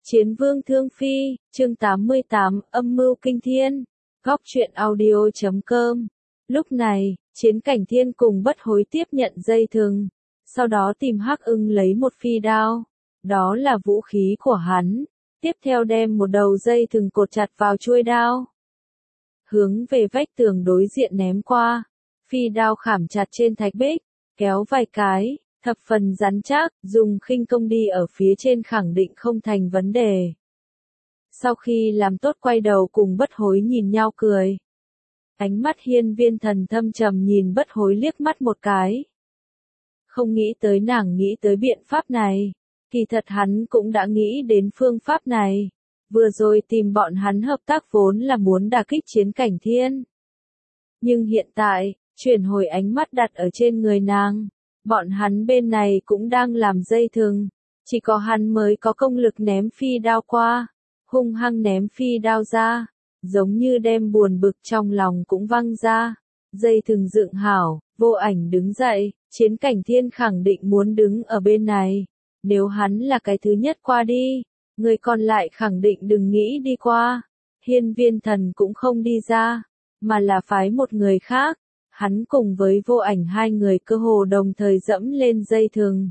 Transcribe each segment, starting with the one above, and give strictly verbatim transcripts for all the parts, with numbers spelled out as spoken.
Chiến vương thương phi, chương tám mươi tám, âm mưu kinh thiên. Góc truyện audio chấm com. Lúc này, Chiến Cảnh Thiên cùng Bất Hối tiếp nhận dây thừng, sau đó tìm Hắc Ưng lấy một phi đao, đó là vũ khí của hắn, tiếp theo đem một đầu dây thừng cột chặt vào chuôi đao, hướng về vách tường đối diện ném qua. Phi đao khảm chặt trên thạch bích, kéo vài cái, thập phần rắn chắc, dùng khinh công đi ở phía trên khẳng định không thành vấn đề. Sau khi làm tốt quay đầu cùng Bất Hối nhìn nhau cười. Ánh mắt Hiên Viên Thần thâm trầm nhìn Bất Hối liếc mắt một cái. Không nghĩ tới nàng nghĩ tới biện pháp này, kỳ thật hắn cũng đã nghĩ đến phương pháp này. Vừa rồi tìm bọn hắn hợp tác vốn là muốn đả kích Chiến Cảnh Thiên. Nhưng hiện tại, chuyển hồi ánh mắt đặt ở trên người nàng. Bọn hắn bên này cũng đang làm dây thừng, chỉ có hắn mới có công lực ném phi đao qua, hung hăng ném phi đao ra, giống như đem buồn bực trong lòng cũng văng ra. Dây thừng dựng hảo, Vô Ảnh đứng dậy, Chiến Cảnh Thiên khẳng định muốn đứng ở bên này, nếu hắn là cái thứ nhất qua đi, người còn lại khẳng định đừng nghĩ đi qua. Hiên Viên Thần cũng không đi ra, mà là phái một người khác. Hắn cùng với Vô Ảnh hai người cơ hồ đồng thời dẫm lên dây thừng.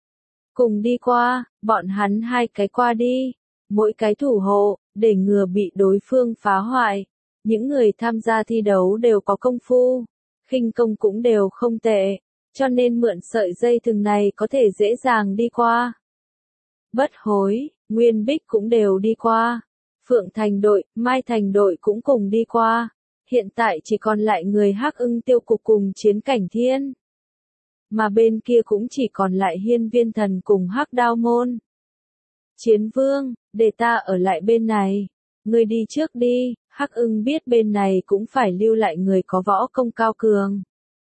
Cùng đi qua, bọn hắn hai cái qua đi, mỗi cái thủ hộ, để ngừa bị đối phương phá hoại. Những người tham gia thi đấu đều có công phu, khinh công cũng đều không tệ, cho nên mượn sợi dây thừng này có thể dễ dàng đi qua. Bất Hối, Nguyên Bích cũng đều đi qua, Phượng Thành đội, Mai Thành đội cũng cùng đi qua. Hiện tại chỉ còn lại người Hắc Ưng Tiêu Cục cùng Chiến Cảnh Thiên. Mà bên kia cũng chỉ còn lại Hiên Viên Thần cùng Hắc Đao Môn. Chiến Vương, để ta ở lại bên này. Ngươi đi trước đi. Hắc Ưng biết bên này cũng phải lưu lại người có võ công cao cường.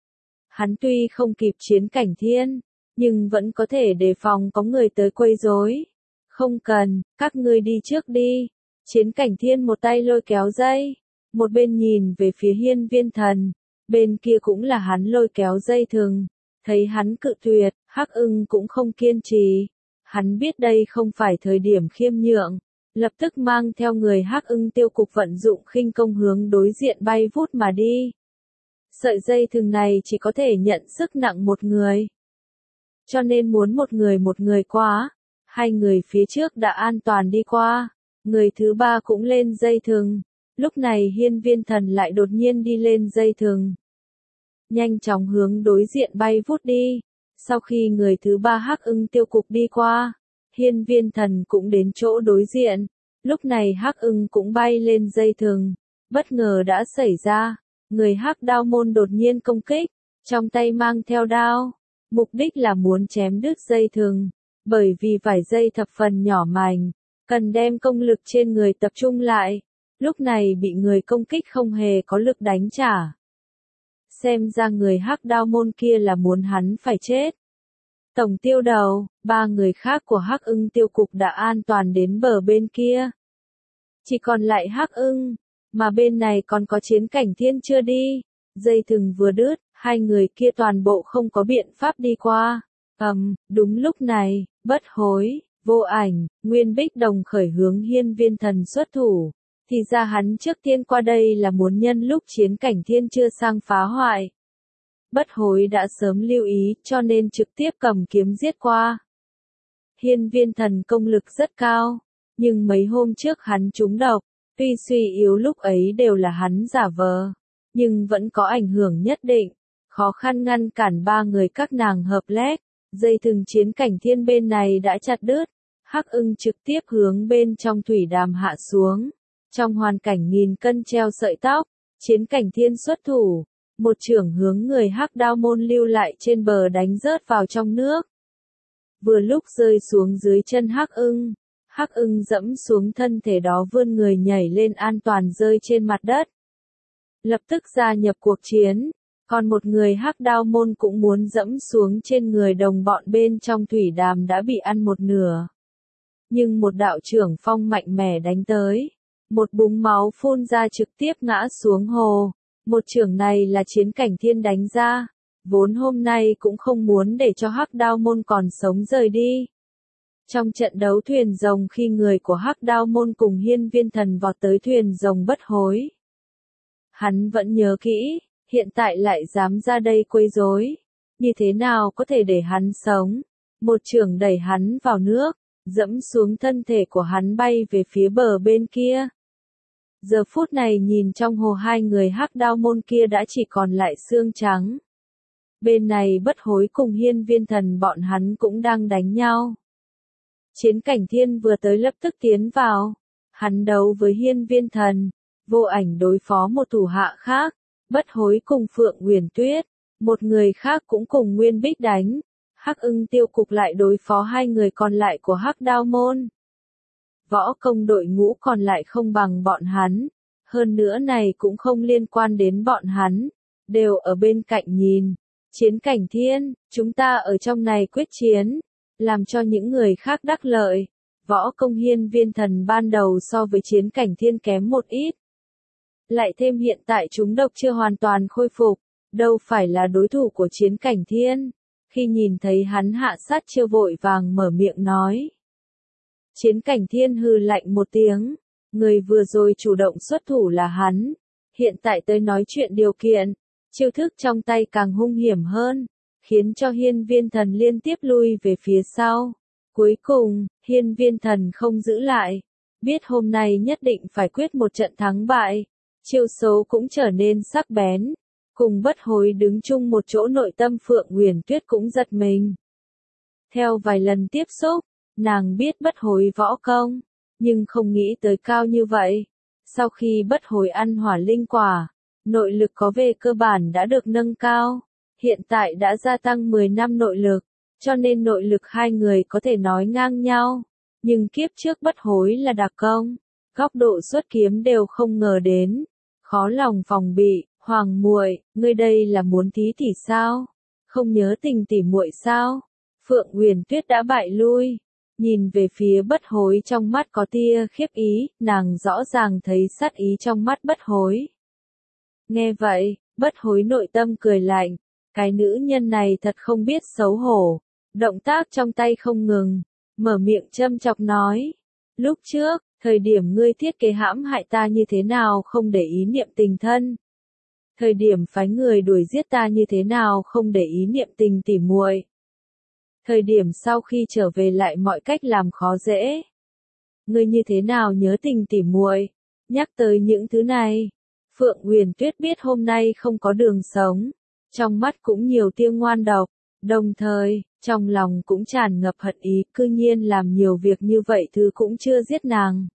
Hắn tuy không kịp Chiến Cảnh Thiên, nhưng vẫn có thể đề phòng có người tới quấy rối. Không cần, các ngươi đi trước đi. Chiến Cảnh Thiên một tay lôi kéo dây. Một bên nhìn về phía Hiên Viên Thần, bên kia cũng là hắn lôi kéo dây thừng. Thấy hắn cự tuyệt, Hắc Ưng cũng không kiên trì. Hắn biết đây không phải thời điểm khiêm nhượng, lập tức mang theo người Hắc Ưng Tiêu Cục vận dụng khinh công hướng đối diện bay vút mà đi. Sợi dây thừng này chỉ có thể nhận sức nặng một người, cho nên muốn một người một người qua. Hai người phía trước đã an toàn đi qua, người thứ ba cũng lên dây thừng. Lúc này Hiên Viên Thần lại đột nhiên đi lên dây thừng, nhanh chóng hướng đối diện bay vút đi. Sau khi người thứ ba Hắc Ưng Tiêu Cục đi qua, Hiên Viên Thần cũng đến chỗ đối diện. Lúc này Hắc Ưng cũng bay lên dây thừng. Bất ngờ đã xảy ra, người Hắc Đao Môn đột nhiên công kích, trong tay mang theo đao, mục đích là muốn chém đứt dây thừng, bởi vì vải dây thập phần nhỏ mảnh, cần đem công lực trên người tập trung lại. Lúc này bị người công kích không hề có lực đánh trả. Xem ra người Hắc Đao Môn kia là muốn hắn phải chết. Tổng tiêu đầu, ba người khác của Hắc Ưng Tiêu Cục đã an toàn đến bờ bên kia. Chỉ còn lại Hắc Ưng, mà bên này còn có Chiến Cảnh Thiên chưa đi. Dây thừng vừa đứt, hai người kia toàn bộ không có biện pháp đi qua. Ầm, um, đúng lúc này, Bất Hối, Vô Ảnh, Nguyên Bích đồng khởi hướng Hiên Viên Thần xuất thủ. Thì ra hắn trước tiên qua đây là muốn nhân lúc Chiến Cảnh Thiên chưa sang phá hoại. Bất Hối đã sớm lưu ý cho nên trực tiếp cầm kiếm giết qua. Hiên Viên Thần công lực rất cao, nhưng mấy hôm trước hắn trúng độc, tuy suy yếu lúc ấy đều là hắn giả vờ, nhưng vẫn có ảnh hưởng nhất định, khó khăn ngăn cản ba người các nàng hợp lét. Dây thừng Chiến Cảnh Thiên bên này đã chặt đứt, Hắc Ưng trực tiếp hướng bên trong thủy đàm hạ xuống. Trong hoàn cảnh nghìn cân treo sợi tóc, Chiến Cảnh Thiên xuất thủ, một chưởng hướng người Hắc Đao Môn lưu lại trên bờ đánh rớt vào trong nước. Vừa lúc rơi xuống dưới chân Hắc Ưng, Hắc Ưng dẫm xuống thân thể đó vươn người nhảy lên an toàn rơi trên mặt đất. Lập tức gia nhập cuộc chiến, còn một người Hắc Đao Môn cũng muốn dẫm xuống trên người đồng bọn bên trong thủy đàm đã bị ăn một nửa. Nhưng một đạo trưởng phong mạnh mẽ đánh tới. Một búng máu phun ra trực tiếp ngã xuống hồ. Một chưởng này là Chiến Cảnh Thiên đánh ra. Vốn hôm nay cũng không muốn để cho Hắc Đao Môn còn sống rời đi. Trong trận đấu thuyền rồng khi người của Hắc Đao môn cùng Hiên Viên Thần vọt tới thuyền rồng bất hối. Hắn vẫn nhớ kỹ, hiện tại lại dám ra đây quấy rối, như thế nào có thể để hắn sống. Một chưởng đẩy hắn vào nước, dẫm xuống thân thể của hắn bay về phía bờ bên kia. Giờ phút này nhìn trong hồ hai người Hắc Đao môn kia đã chỉ còn lại xương trắng. Bên này bất hối cùng Hiên Viên Thần bọn hắn cũng đang đánh nhau. Chiến Cảnh Thiên vừa tới lập tức tiến vào. Hắn đấu với Hiên Viên Thần, Vô Ảnh đối phó một thủ hạ khác, bất hối cùng Phượng Uyển Tuyết, một người khác cũng cùng Nguyên Bích đánh. Hắc Ưng Tiêu Cục lại đối phó hai người còn lại của Hắc Đao môn. Võ công đội ngũ còn lại không bằng bọn hắn, hơn nữa này cũng không liên quan đến bọn hắn, đều ở bên cạnh nhìn. Chiến Cảnh Thiên, chúng ta ở trong này quyết chiến, làm cho những người khác đắc lợi. Võ công Hiên Viên Thần ban đầu so với Chiến Cảnh Thiên kém một ít. Lại thêm hiện tại chúng độc chưa hoàn toàn khôi phục, đâu phải là đối thủ của Chiến Cảnh Thiên. Khi nhìn thấy hắn hạ sát chiêu vội vàng mở miệng nói. Chiến Cảnh Thiên hừ lạnh một tiếng, người vừa rồi chủ động xuất thủ là hắn, hiện tại tới nói chuyện điều kiện, chiêu thức trong tay càng hung hiểm hơn, khiến cho Hiên Viên Thần liên tiếp lui về phía sau. Cuối cùng, Hiên Viên Thần không giữ lại, biết hôm nay nhất định phải quyết một trận thắng bại, chiêu số cũng trở nên sắc bén. Cùng bất hối đứng chung một chỗ nội tâm Phượng Uyển Tuyết cũng giật mình. Theo vài lần tiếp xúc, nàng biết bất hối võ công, nhưng không nghĩ tới cao như vậy. Sau khi bất hối ăn hỏa linh quả, nội lực có về cơ bản đã được nâng cao, hiện tại đã gia tăng mười năm nội lực, cho nên nội lực hai người có thể nói ngang nhau. Nhưng kiếp trước bất hối là đặc công, góc độ xuất kiếm đều không ngờ đến, khó lòng phòng bị. Hoàng muội, ngươi đây là muốn thí tỉ sao? Không nhớ tình tỉ muội sao? Phượng Uyển Tuyết đã bại lui, nhìn về phía bất hối trong mắt có tia khiếp ý, nàng rõ ràng thấy sát ý trong mắt bất hối. Nghe vậy, bất hối nội tâm cười lạnh, cái nữ nhân này thật không biết xấu hổ, động tác trong tay không ngừng, mở miệng châm chọc nói. Lúc trước, thời điểm ngươi thiết kế hãm hại ta như thế nào không để ý niệm tình thân. Thời điểm phái người đuổi giết ta như thế nào không để ý niệm tình tỉ muội. Thời điểm sau khi trở về lại mọi cách làm khó dễ. Ngươi như thế nào nhớ tình tỉ muội? Nhắc tới những thứ này, Phượng Uyển Tuyết biết hôm nay không có đường sống, trong mắt cũng nhiều tia ngoan độc, đồng thời, trong lòng cũng tràn ngập hận ý, cư nhiên làm nhiều việc như vậy thứ cũng chưa giết nàng.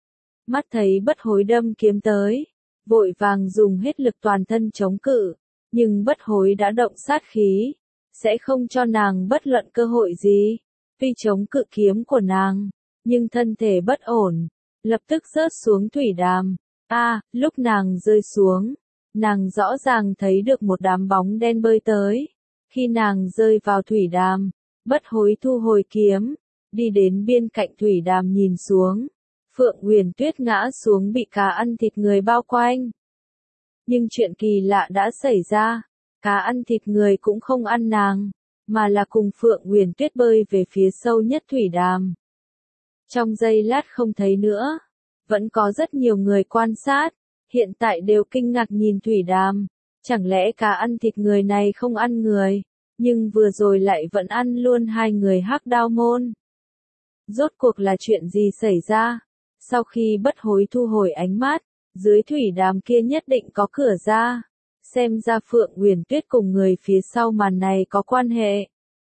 Mắt thấy bất hối đâm kiếm tới, vội vàng dùng hết lực toàn thân chống cự, nhưng bất hối đã động sát khí, sẽ không cho nàng bất luận cơ hội gì. Tuy chống cự kiếm của nàng, nhưng thân thể bất ổn, lập tức rớt xuống thủy đàm. A, à, lúc nàng rơi xuống, nàng rõ ràng thấy được một đám bóng đen bơi tới. Khi nàng rơi vào thủy đàm, bất hối thu hồi kiếm, đi đến bên cạnh thủy đàm nhìn xuống. Phượng Uyển Tuyết ngã xuống bị cá ăn thịt người bao quanh. Nhưng chuyện kỳ lạ đã xảy ra, cá ăn thịt người cũng không ăn nàng, mà là cùng Phượng Uyển Tuyết bơi về phía sâu nhất thủy đàm. Trong giây lát không thấy nữa, vẫn có rất nhiều người quan sát, hiện tại đều kinh ngạc nhìn thủy đàm, chẳng lẽ cá ăn thịt người này không ăn người, nhưng vừa rồi lại vẫn ăn luôn hai người Hắc Đao môn. Rốt cuộc là chuyện gì xảy ra? Sau khi bất hối thu hồi ánh mắt, dưới thủy đàm kia nhất định có cửa ra. Xem ra Phượng Uyển Tuyết cùng người phía sau màn này có quan hệ.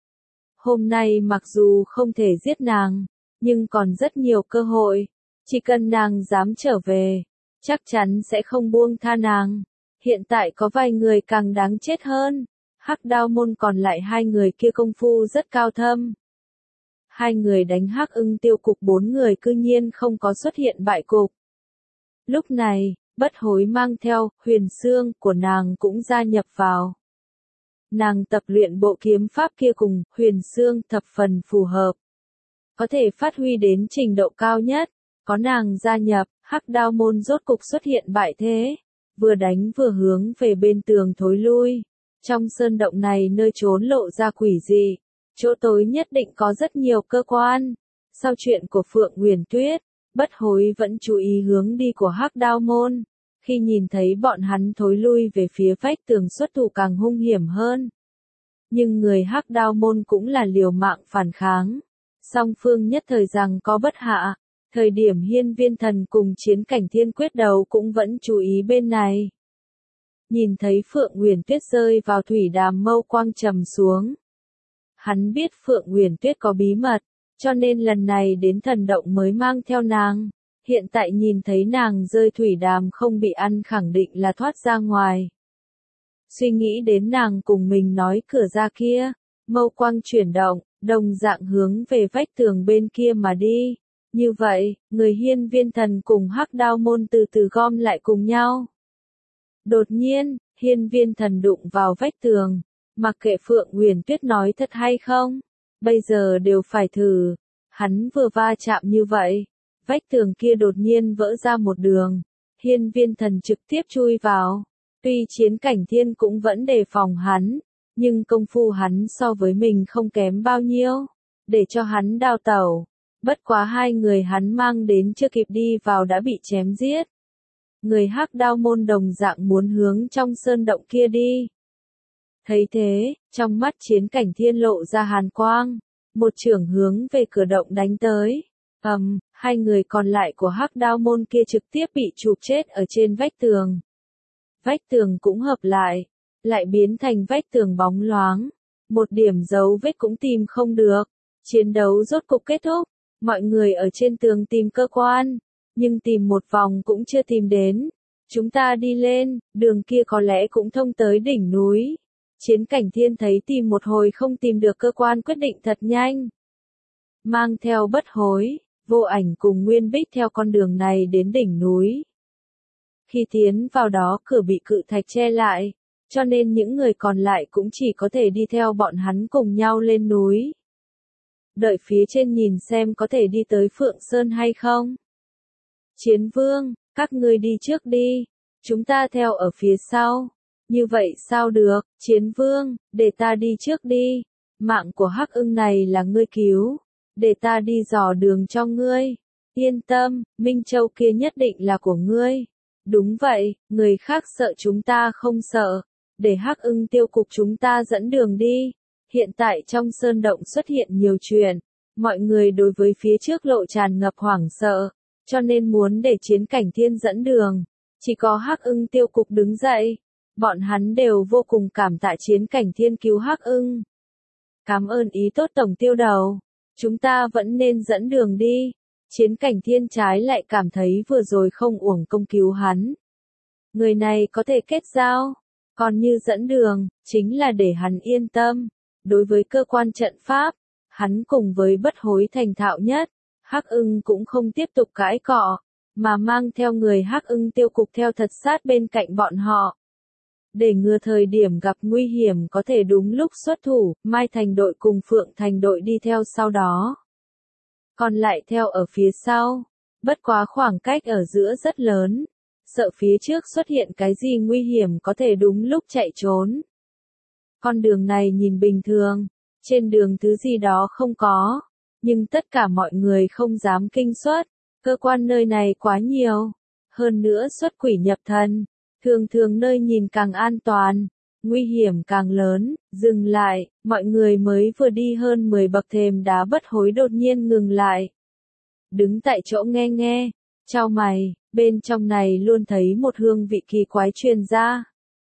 Hôm nay mặc dù không thể giết nàng, nhưng còn rất nhiều cơ hội. Chỉ cần nàng dám trở về, chắc chắn sẽ không buông tha nàng. Hiện tại có vài người càng đáng chết hơn. Hắc Đao môn còn lại hai người kia công phu rất cao thâm. Hai người đánh Hắc Ưng Tiêu Cục, bốn người cư nhiên không có xuất hiện bại cục. Lúc này, bất hối mang theo huyền xương của nàng cũng gia nhập vào. Nàng tập luyện bộ kiếm pháp kia cùng huyền xương thập phần phù hợp. Có thể phát huy đến trình độ cao nhất. Có nàng gia nhập, Hắc Đao môn rốt cục xuất hiện bại thế. Vừa đánh vừa hướng về bên tường thối lui. Trong sơn động này nơi trốn lộ ra quỷ dị. Chỗ tối nhất định có rất nhiều cơ quan. Sau chuyện của Phượng Uyển Tuyết, Bất Hối vẫn chú ý hướng đi của Hắc Đao Môn. Khi nhìn thấy bọn hắn thối lui về phía vách tường xuất thủ càng hung hiểm hơn. Nhưng người Hắc Đao Môn cũng là liều mạng phản kháng. Song phương nhất thời rằng có bất hạ. Thời điểm Hiên Viên Thần cùng Chiến Cảnh Thiên quyết đấu cũng vẫn chú ý bên này. Nhìn thấy Phượng Uyển Tuyết rơi vào thủy đàm mâu quang trầm xuống. Hắn biết Phượng Uyển Tuyết có bí mật, cho nên lần này đến thần động mới mang theo nàng. Hiện tại nhìn thấy nàng rơi thủy đàm không bị ăn khẳng định là thoát ra ngoài. Suy nghĩ đến nàng cùng mình nói cửa ra kia, mâu quang chuyển động, đồng dạng hướng về vách tường bên kia mà đi. Như vậy, người Hiên Viên Thần cùng Hắc Đao Môn từ từ gom lại cùng nhau. Đột nhiên, Hiên Viên Thần đụng vào vách tường, mặc kệ Phượng Uyển Tuyết nói thật hay không, bây giờ đều phải thử. Hắn vừa va chạm như vậy, vách tường kia đột nhiên vỡ ra một đường, Hiên Viên Thần trực tiếp chui vào. Tuy Chiến Cảnh Thiên cũng vẫn đề phòng hắn, nhưng công phu hắn so với mình không kém bao nhiêu, để cho hắn đào tẩu. Bất quá hai người hắn mang đến chưa kịp đi vào đã bị chém giết. Người Hắc Đao Môn đồng dạng muốn hướng trong sơn động kia đi. Thấy thế, trong mắt Chiến Cảnh Thiên lộ ra hàn quang, một chưởng hướng về cửa động đánh tới. Ầm, um, hai người còn lại của Hắc Đao Môn kia trực tiếp bị chụp chết ở trên vách tường. Vách tường cũng hợp lại, lại biến thành vách tường bóng loáng, một điểm dấu vết cũng tìm không được. Chiến đấu rốt cục kết thúc, mọi người ở trên tường tìm cơ quan, nhưng tìm một vòng cũng chưa tìm đến. Chúng ta đi lên, đường kia có lẽ cũng thông tới đỉnh núi. Chiến Cảnh Thiên thấy tìm một hồi không tìm được cơ quan quyết định thật nhanh. Mang theo Bất Hối, Vô Ảnh cùng Nguyên Bích theo con đường này đến đỉnh núi. Khi tiến vào đó cửa bị cự thạch che lại, cho nên những người còn lại cũng chỉ có thể đi theo bọn hắn cùng nhau lên núi. Đợi phía trên nhìn xem có thể đi tới Phượng Sơn hay không. Chiến Vương, các ngươi đi trước đi, chúng ta theo ở phía sau. Như vậy sao được, Chiến Vương, để ta đi trước đi. Mạng của Hắc Ưng này là ngươi cứu, để ta đi dò đường cho ngươi. Yên tâm, Minh Châu kia nhất định là của ngươi. Đúng vậy, người khác sợ chúng ta không sợ, để Hắc Ưng tiêu cục chúng ta dẫn đường đi. Hiện tại trong sơn động xuất hiện nhiều chuyện, mọi người đối với phía trước lộ tràn ngập hoảng sợ, cho nên muốn để Chiến Cảnh Thiên dẫn đường. Chỉ có Hắc Ưng tiêu cục đứng dậy, bọn hắn đều vô cùng cảm tạ Chiến Cảnh Thiên cứu Hắc Ưng. Cảm ơn ý tốt tổng tiêu đầu, chúng ta vẫn nên dẫn đường đi. Chiến Cảnh Thiên trái lại cảm thấy vừa rồi không uổng công cứu hắn. Người này có thể kết giao, còn như dẫn đường, chính là để hắn yên tâm. Đối với cơ quan trận pháp, hắn cùng với Bất Hối thành thạo nhất. Hắc Ưng cũng không tiếp tục cãi cọ, mà mang theo người Hắc Ưng tiêu cục theo thật sát bên cạnh bọn họ. Để ngừa thời điểm gặp nguy hiểm có thể đúng lúc xuất thủ, Mai Thành đội cùng Phượng Thành đội đi theo sau đó. Còn lại theo ở phía sau, bất quá khoảng cách ở giữa rất lớn, sợ phía trước xuất hiện cái gì nguy hiểm có thể đúng lúc chạy trốn. Con đường này nhìn bình thường, trên đường thứ gì đó không có, nhưng tất cả mọi người không dám kinh xuất, cơ quan nơi này quá nhiều, hơn nữa xuất quỷ nhập thần, thường thường nơi nhìn càng an toàn, nguy hiểm càng lớn. Dừng lại, mọi người mới vừa đi hơn mười bậc thềm đá Bất Hối đột nhiên ngừng lại. Đứng tại chỗ nghe nghe, chau mày, bên trong này luôn thấy một hương vị kỳ quái truyền ra.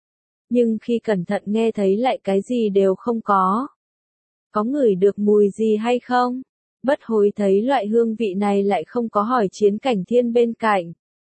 Nhưng khi cẩn thận nghe thấy lại cái gì đều không có. Có ngửi được mùi gì hay không? Bất Hối thấy loại hương vị này lại không có hỏi Chiến Cảnh Thiên bên cạnh.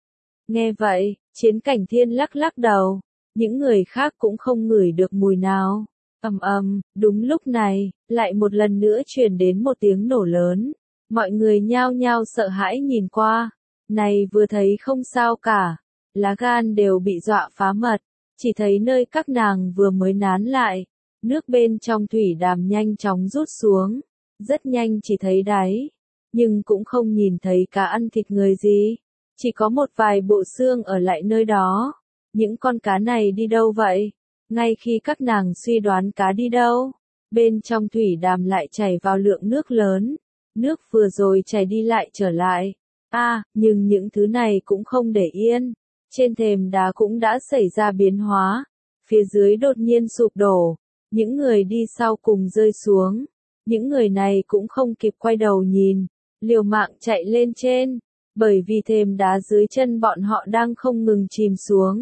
Nghe vậy, Chiến Cảnh Thiên lắc lắc đầu, những người khác cũng không ngửi được mùi nào. Ầm ầm, đúng lúc này, lại một lần nữa truyền đến một tiếng nổ lớn. Mọi người nhao nhao sợ hãi nhìn qua. Này vừa thấy không sao cả, lá gan đều bị dọa phá mật, chỉ thấy nơi các nàng vừa mới nán lại, nước bên trong thủy đàm nhanh chóng rút xuống, rất nhanh chỉ thấy đáy, nhưng cũng không nhìn thấy cá ăn thịt người gì, chỉ có một vài bộ xương ở lại nơi đó. Những con cá này đi đâu vậy? Ngay khi các nàng suy đoán cá đi đâu, bên trong thủy đàm lại chảy vào lượng nước lớn. nước vừa rồi chảy đi lại trở lại. A, à, nhưng những thứ này cũng không để yên. Trên thềm đá cũng đã xảy ra biến hóa. Phía dưới đột nhiên sụp đổ. Những người đi sau cùng rơi xuống. Những người này cũng không kịp quay đầu nhìn. Liều mạng chạy lên trên. Bởi vì thềm đá dưới chân bọn họ đang không ngừng chìm xuống.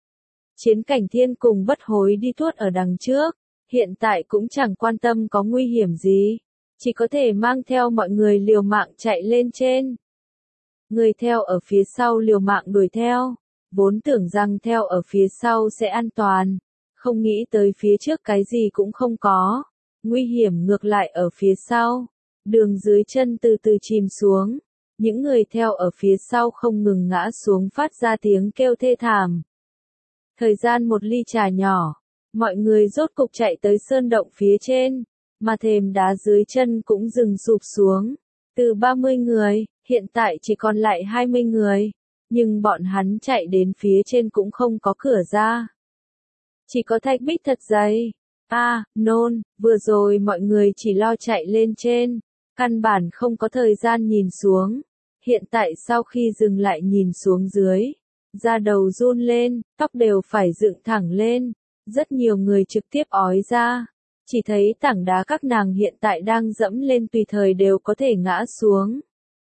Chiến Cảnh Thiên cùng Bất Hối đi tuốt ở đằng trước. Hiện tại cũng chẳng quan tâm có nguy hiểm gì. Chỉ có thể mang theo mọi người liều mạng chạy lên trên. Người theo ở phía sau liều mạng đuổi theo. Vốn tưởng rằng theo ở phía sau sẽ an toàn. Không nghĩ tới phía trước cái gì cũng không có. Nguy hiểm ngược lại ở phía sau. Đường dưới chân từ từ chìm xuống. Những người theo ở phía sau không ngừng ngã xuống phát ra tiếng kêu thê thảm. Thời gian một ly trà nhỏ. Mọi người rốt cục chạy tới sơn động phía trên. Mà thềm đá dưới chân cũng dừng sụp xuống. Từ ba mươi người, hiện tại chỉ còn lại hai mươi người. Nhưng bọn hắn chạy đến phía trên cũng không có cửa ra. Chỉ có thạch bích thật dày. A, à, nôn, vừa rồi mọi người chỉ lo chạy lên trên. Căn bản không có thời gian nhìn xuống. Hiện tại sau khi dừng lại nhìn xuống dưới. Da đầu run lên, tóc đều phải dựng thẳng lên. Rất nhiều người trực tiếp ói ra. Chỉ thấy tảng đá các nàng hiện tại đang dẫm lên tùy thời đều có thể ngã xuống.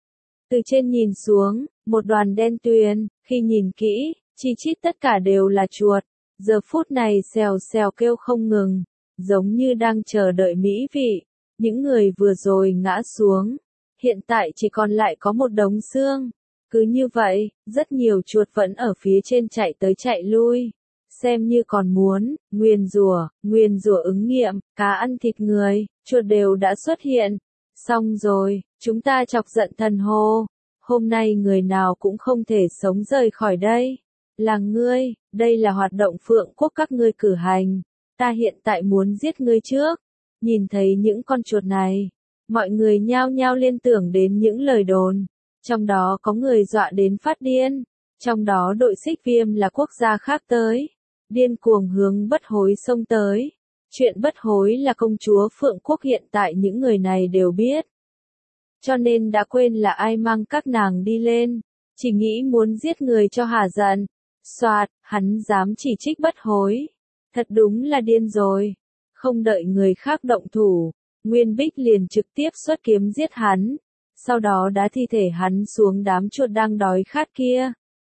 Từ trên nhìn xuống, một đoàn đen tuyền, khi nhìn kỹ, chi chít tất cả đều là chuột. Giờ phút này xèo xèo kêu không ngừng, giống như đang chờ đợi mỹ vị. Những người vừa rồi ngã xuống, hiện tại chỉ còn lại có một đống xương. Cứ như vậy, rất nhiều chuột vẫn ở phía trên chạy tới chạy lui. Xem như còn muốn, nguyền rủa, nguyền rủa ứng nghiệm, cá ăn thịt người, chuột đều đã xuất hiện. Xong rồi, chúng ta chọc giận thần hồ. Hôm nay người nào cũng không thể sống rời khỏi đây. Là ngươi, đây là hoạt động phượng quốc các ngươi cử hành. Ta hiện tại muốn giết ngươi trước. Nhìn thấy những con chuột này, mọi người nhao nhao liên tưởng đến những lời đồn. Trong đó có người dọa đến phát điên. Trong đó đội xích viêm là quốc gia khác tới. Điên cuồng hướng Bất Hối xông tới. Chuyện Bất Hối là công chúa Phượng Quốc hiện tại những người này đều biết. Cho nên đã quên là ai mang các nàng đi lên. Chỉ nghĩ muốn giết người cho hả giận. Soạt, hắn dám chỉ trích Bất Hối. Thật đúng là điên rồi. Không đợi người khác động thủ. Nguyên Bích liền trực tiếp xuất kiếm giết hắn. Sau đó đá thi thể hắn xuống đám chuột đang đói khát kia.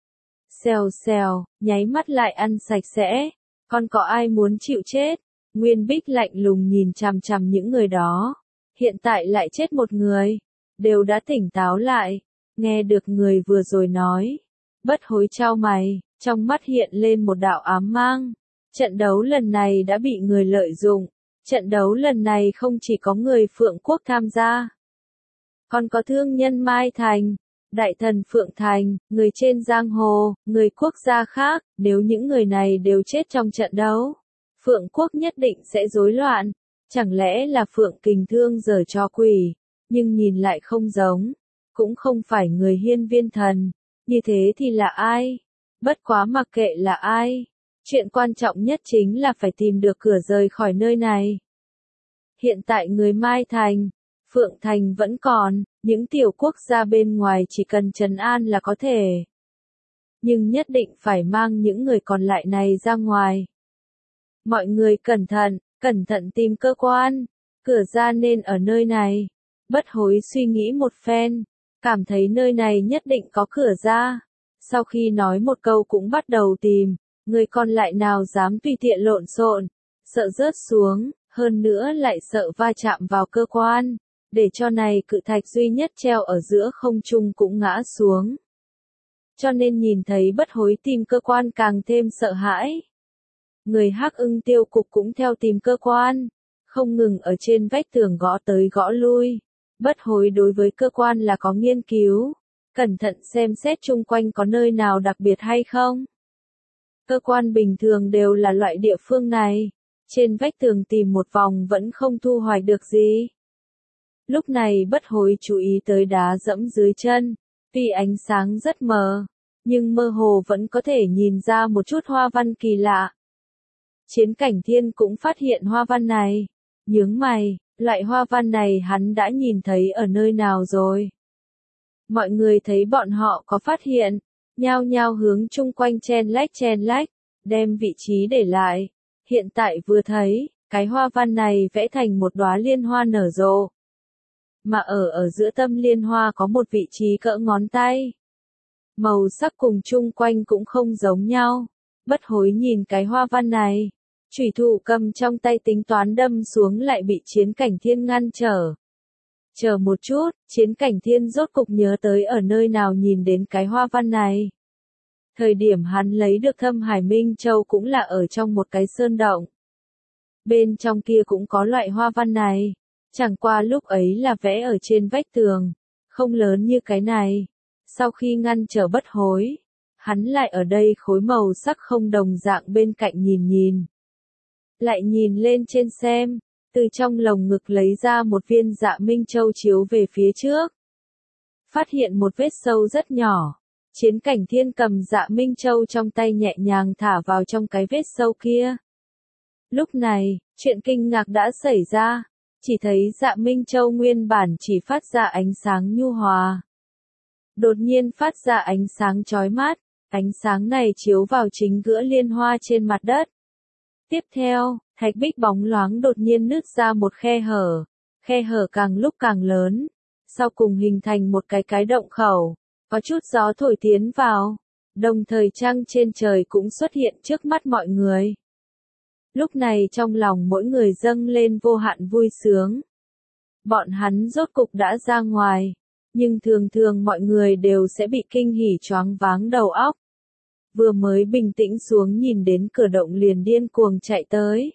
Xèo xèo, nháy mắt lại ăn sạch sẽ. Còn có ai muốn chịu chết? Nguyên Bích lạnh lùng nhìn chằm chằm những người đó. Hiện tại lại chết một người. Đều đã tỉnh táo lại. Nghe được người vừa rồi nói. Bất Hối chau mày, trong mắt hiện lên một đạo ám mang. Trận đấu lần này đã bị người lợi dụng. Trận đấu lần này không chỉ có người Phượng Quốc tham gia. Còn có thương nhân Mai Thành, đại thần Phượng Thành, người trên giang hồ, người quốc gia khác. Nếu những người này đều chết trong trận đấu, Phượng Quốc nhất định sẽ rối loạn. Chẳng lẽ là Phượng Kình Thương giở trò quỷ? Nhưng nhìn lại không giống. Cũng không phải người Hiên Viên Thần. Như thế thì là ai? Bất quá mặc kệ là ai. Chuyện quan trọng nhất chính là phải tìm được cửa rời khỏi nơi này. Hiện tại người Mai Thành, Phượng Thành vẫn còn, những tiểu quốc gia bên ngoài chỉ cần trấn an là có thể. Nhưng nhất định phải mang những người còn lại này ra ngoài. Mọi người cẩn thận, cẩn thận tìm cơ quan, cửa ra nên ở nơi này. Bất Hối suy nghĩ một phen, cảm thấy nơi này nhất định có cửa ra. Sau khi nói một câu cũng bắt đầu tìm, người còn lại nào dám tùy tiện lộn xộn, sợ rớt xuống, hơn nữa lại sợ va chạm vào cơ quan, để cho này cự thạch duy nhất treo ở giữa không trung cũng ngã xuống. Cho nên nhìn thấy Bất Hối tìm cơ quan càng thêm sợ hãi. Người Hắc Ưng Tiêu Cục cũng theo tìm cơ quan, không ngừng ở trên vách tường gõ tới gõ lui. Bất Hối đối với cơ quan là có nghiên cứu, cẩn thận xem xét chung quanh có nơi nào đặc biệt hay không. Cơ quan bình thường đều là loại địa phương này, trên vách tường tìm một vòng vẫn không thu hoạch được gì. Lúc này Bất Hối chú ý tới đá dẫm dưới chân, tuy ánh sáng rất mờ, nhưng mơ hồ vẫn có thể nhìn ra một chút hoa văn kỳ lạ. Chiến Cảnh Thiên cũng phát hiện hoa văn này, nhướng mày, Loại hoa văn này hắn đã nhìn thấy ở nơi nào rồi? Mọi người thấy bọn họ có phát hiện, nhao nhao hướng chung quanh chen lách chen lách, đem vị trí để lại. Hiện tại vừa thấy, cái hoa văn này vẽ thành một đóa liên hoa nở rộ. Mà ở ở giữa tâm liên hoa có một vị trí cỡ ngón tay. Màu sắc cùng chung quanh cũng không giống nhau. Bất hối nhìn cái hoa văn này. Chủy thủ cầm trong tay tính toán đâm xuống lại bị Chiến Cảnh Thiên ngăn trở. Chờ một chút, Chiến Cảnh Thiên rốt cục nhớ tới ở nơi nào nhìn đến cái hoa văn này. Thời điểm hắn lấy được Thâm Hải Minh Châu cũng là ở trong một cái sơn động. Bên trong kia cũng có loại hoa văn này. Chẳng qua lúc ấy là vẽ ở trên vách tường, không lớn như cái này. Sau khi ngăn trở bất hối, hắn lại ở đây khối màu sắc không đồng dạng bên cạnh nhìn nhìn. Lại nhìn lên trên xem, từ trong lồng ngực lấy ra một viên Dạ Minh Châu chiếu về phía trước. Phát hiện một vết sâu rất nhỏ, Chiến Cảnh Thiên cầm Dạ Minh Châu trong tay nhẹ nhàng thả vào trong cái vết sâu kia. Lúc này, chuyện kinh ngạc đã xảy ra. Chỉ thấy Dạ Minh Châu nguyên bản chỉ phát ra ánh sáng nhu hòa. Đột nhiên phát ra ánh sáng chói mắt, ánh sáng này chiếu vào chính giữa liên hoa trên mặt đất. Tiếp theo, thạch bích bóng loáng đột nhiên nứt ra một khe hở, khe hở càng lúc càng lớn, sau cùng hình thành một cái cái động khẩu, có chút gió thổi tiến vào, đồng thời trăng trên trời cũng xuất hiện trước mắt mọi người. Lúc này trong lòng mỗi người dâng lên vô hạn vui sướng. Bọn hắn rốt cục đã ra ngoài, nhưng thường thường mọi người đều sẽ bị kinh hỉ choáng váng đầu óc. Vừa mới bình tĩnh xuống nhìn đến cửa động liền điên cuồng chạy tới.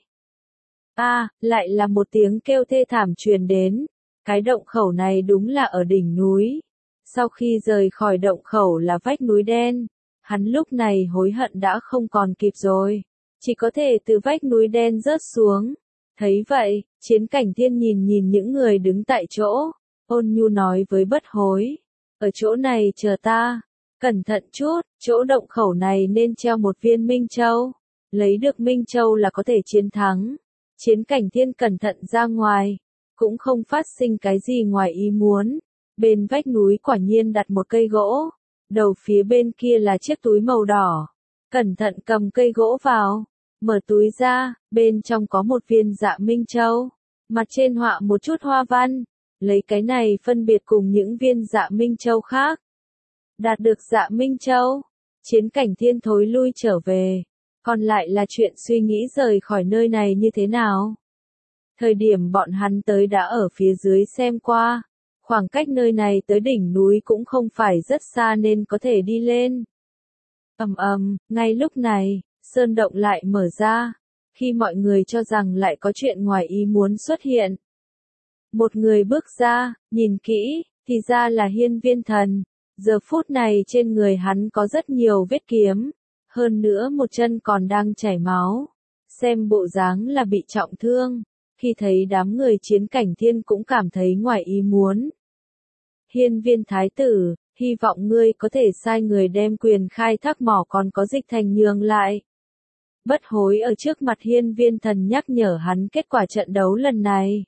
A, à, lại là một tiếng kêu thê thảm truyền đến. Cái động khẩu này đúng là ở đỉnh núi. Sau khi rời khỏi động khẩu là vách núi đen. Hắn lúc này hối hận đã không còn kịp rồi. Chỉ có thể từ vách núi đen rớt xuống. Thấy vậy, Chiến Cảnh Thiên nhìn nhìn những người đứng tại chỗ. Ôn nhu nói với bất hối. Ở chỗ này chờ ta. Cẩn thận chút, chỗ động khẩu này nên treo một viên Minh Châu. Lấy được Minh Châu là có thể chiến thắng. Chiến Cảnh Thiên cẩn thận ra ngoài. Cũng không phát sinh cái gì ngoài ý muốn. Bên vách núi quả nhiên đặt một cây gỗ. Đầu phía bên kia là chiếc túi màu đỏ. Cẩn thận cầm cây gỗ vào. Mở túi ra, bên trong có một viên Dạ Minh Châu. Mặt trên họa một chút hoa văn. Lấy cái này phân biệt cùng những viên Dạ Minh Châu khác. Đạt được Dạ Minh Châu. Chiến Cảnh Thiên thối lui trở về. Còn lại là chuyện suy nghĩ rời khỏi nơi này như thế nào. Thời điểm bọn hắn tới đã ở phía dưới xem qua. Khoảng cách nơi này tới đỉnh núi cũng không phải rất xa nên có thể đi lên. Ầm ầm, ngay lúc này, sơn động lại mở ra. Khi mọi người cho rằng lại có chuyện ngoài ý muốn xuất hiện. Một người bước ra, nhìn kỹ, thì ra là Hiên Viên Thần. Giờ phút này trên người hắn có rất nhiều vết kiếm. Hơn nữa một chân còn đang chảy máu. Xem bộ dáng là bị trọng thương. Khi thấy đám người Chiến Cảnh Thiên cũng cảm thấy ngoài ý muốn. Hiên Viên Thái tử, hy vọng ngươi có thể sai người đem quyền khai thác mỏ còn có Dịch Thành nhường lại. Bất hối ở trước mặt Hiên Viên Thần nhắc nhở hắn kết quả trận đấu lần này.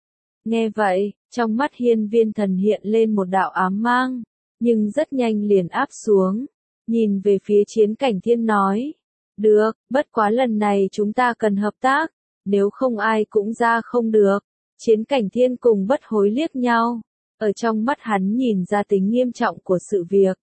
Nghe vậy, trong mắt Hiên Viên Thần hiện lên một đạo ám mang, nhưng rất nhanh liền áp xuống. Nhìn về phía Chiến Cảnh Thiên nói. Được, bất quá lần này chúng ta cần hợp tác, nếu không ai cũng ra không được. Chiến Cảnh Thiên cùng bất hối liếc nhau. Ở trong mắt hắn nhìn ra tính nghiêm trọng của sự việc.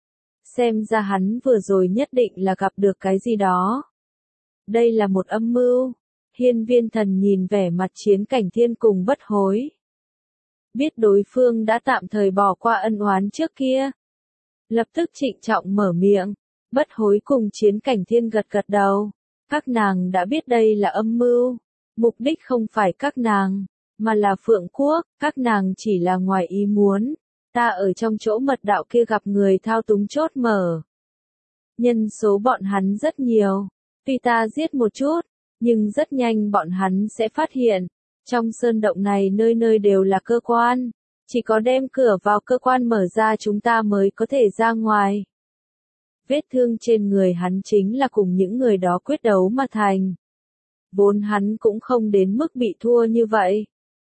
Xem ra hắn vừa rồi nhất định là gặp được cái gì đó. Đây là một âm mưu. Hiên Viên Thần nhìn vẻ mặt Chiến Cảnh Thiên cùng bất hối. Biết đối phương đã tạm thời bỏ qua ân oán trước kia. Lập tức trịnh trọng mở miệng. Bất hối cùng Chiến Cảnh Thiên gật gật đầu. Các nàng đã biết đây là âm mưu. Mục đích không phải các nàng, mà là Phượng Quốc, các nàng chỉ là ngoài ý muốn. Ta ở trong chỗ mật đạo kia gặp người thao túng chốt mở. Nhân số bọn hắn rất nhiều. Tuy ta giết một chút, nhưng rất nhanh bọn hắn sẽ phát hiện. Trong sơn động này nơi nơi đều là cơ quan. Chỉ có đem cửa vào cơ quan mở ra chúng ta mới có thể ra ngoài. Vết thương trên người hắn chính là cùng những người đó quyết đấu mà thành. Vốn hắn cũng không đến mức bị thua như vậy.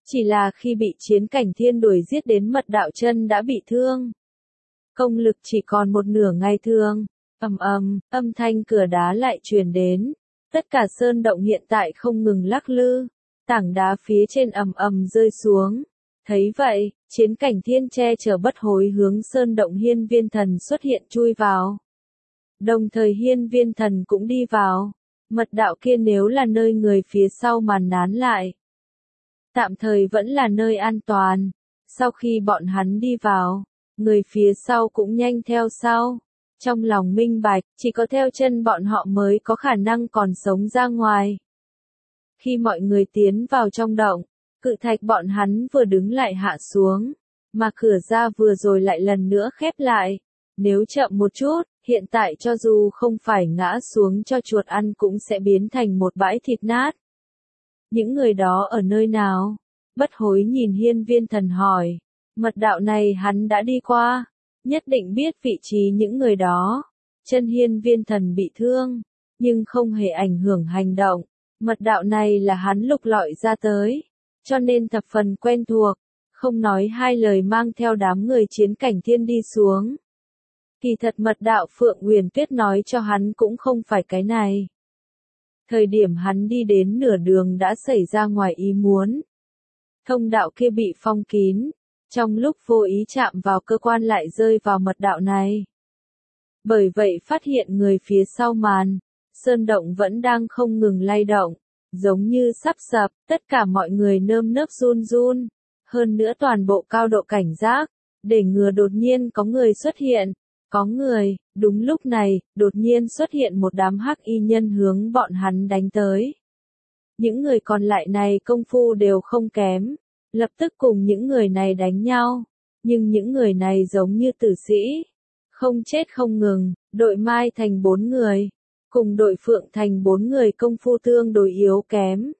Chỉ là khi bị Chiến Cảnh Thiên đuổi giết đến Mật Đạo chân đã bị thương. Công lực chỉ còn một nửa ngày thường. Ầm ầm, âm thanh cửa đá lại truyền đến. Tất cả sơn động hiện tại không ngừng lắc lư. Tảng đá phía trên ầm ầm rơi xuống. Thấy vậy, Chiến Cảnh Thiên che chở bất hối hướng sơn động Hiên Viên Thần xuất hiện chui vào. Đồng thời Hiên Viên Thần cũng đi vào. Mật đạo kia nếu là nơi người phía sau màn nán lại, tạm thời vẫn là nơi an toàn. Sau khi bọn hắn đi vào, người phía sau cũng nhanh theo sau. Trong lòng minh bạch, chỉ có theo chân bọn họ mới có khả năng còn sống ra ngoài. Khi mọi người tiến vào trong động, cự thạch bọn hắn vừa đứng lại hạ xuống, mà cửa ra vừa rồi lại lần nữa khép lại. Nếu chậm một chút, hiện tại cho dù không phải ngã xuống cho chuột ăn cũng sẽ biến thành một bãi thịt nát. Những người đó ở nơi nào? Bất hối nhìn Hiên Viên Thần hỏi. Mật đạo này hắn đã đi qua, nhất định biết vị trí những người đó. Chân Hiên Viên Thần bị thương, nhưng không hề ảnh hưởng hành động. Mật đạo này là hắn lục lọi ra tới, cho nên thập phần quen thuộc. Không nói hai lời mang theo đám người Chiến Cảnh Thiên đi xuống. Kỳ thật mật đạo Phượng Huyền Tuyết nói cho hắn cũng không phải cái này. Thời điểm hắn đi đến nửa đường đã xảy ra ngoài ý muốn. Thông đạo kia bị phong kín, trong lúc vô ý chạm vào cơ quan lại rơi vào mật đạo này. Bởi vậy phát hiện người phía sau màn, sơn động vẫn đang không ngừng lay động, giống như sắp sập, tất cả mọi người nơm nớp run run, hơn nữa toàn bộ cao độ cảnh giác, để ngừa đột nhiên có người xuất hiện. Có người, đúng lúc này, đột nhiên xuất hiện một đám hắc y nhân hướng bọn hắn đánh tới. Những người còn lại này công phu đều không kém, lập tức cùng những người này đánh nhau. Nhưng những người này giống như tử sĩ, không chết không ngừng, đội Mai thành bốn người, cùng đội Phượng thành bốn người công phu tương đối yếu kém.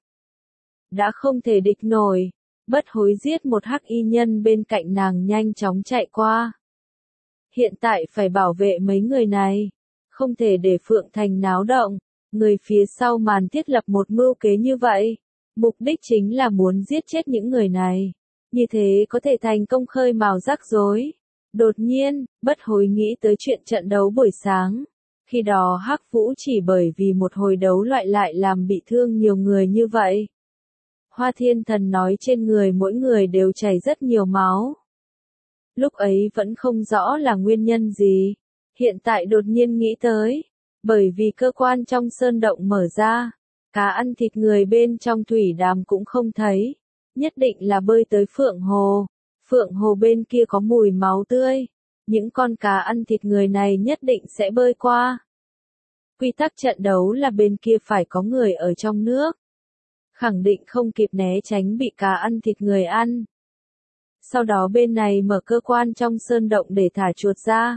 Đã không thể địch nổi, bất hối giết một hắc y nhân bên cạnh nàng nhanh chóng chạy qua. Hiện tại phải bảo vệ mấy người này, không thể để Phượng Thành náo động. Người phía sau màn thiết lập một mưu kế như vậy, mục đích chính là muốn giết chết những người này. Như thế có thể thành công khơi mào rắc rối. Đột nhiên, bất hối nghĩ tới chuyện trận đấu buổi sáng. Khi đó Hắc Vũ chỉ bởi vì một hồi đấu loại lại làm bị thương nhiều người như vậy. Hoa Thiên Thần nói trên người mỗi người đều chảy rất nhiều máu. Lúc ấy vẫn không rõ là nguyên nhân gì, hiện tại đột nhiên nghĩ tới, bởi vì cơ quan trong sơn động mở ra, cá ăn thịt người bên trong thủy đàm cũng không thấy, nhất định là bơi tới Phượng Hồ, Phượng Hồ bên kia có mùi máu tươi, những con cá ăn thịt người này nhất định sẽ bơi qua. Quy tắc trận đấu là bên kia phải có người ở trong nước, khẳng định không kịp né tránh bị cá ăn thịt người ăn. Sau đó bên này mở cơ quan trong sơn động để thả chuột ra.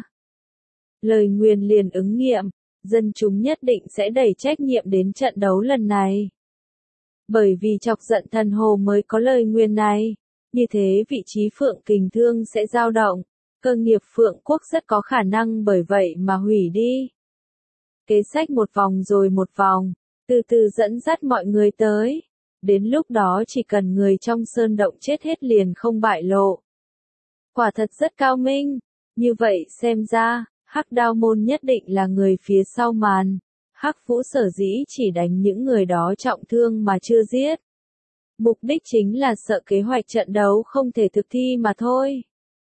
Lời nguyền liền ứng nghiệm, dân chúng nhất định sẽ đẩy trách nhiệm đến trận đấu lần này. Bởi vì chọc giận thần hồ mới có lời nguyền này, như thế vị trí Phượng Kình Thương sẽ dao động, cơ nghiệp Phượng Quốc rất có khả năng bởi vậy mà hủy đi. Kế sách một vòng rồi một vòng, từ từ dẫn dắt mọi người tới. Đến lúc đó chỉ cần người trong sơn động chết hết liền không bại lộ. Quả thật rất cao minh. Như vậy xem ra, Hắc Đao Môn nhất định là người phía sau màn. Hắc Vũ sở dĩ chỉ đánh những người đó trọng thương mà chưa giết. Mục đích chính là sợ kế hoạch trận đấu không thể thực thi mà thôi.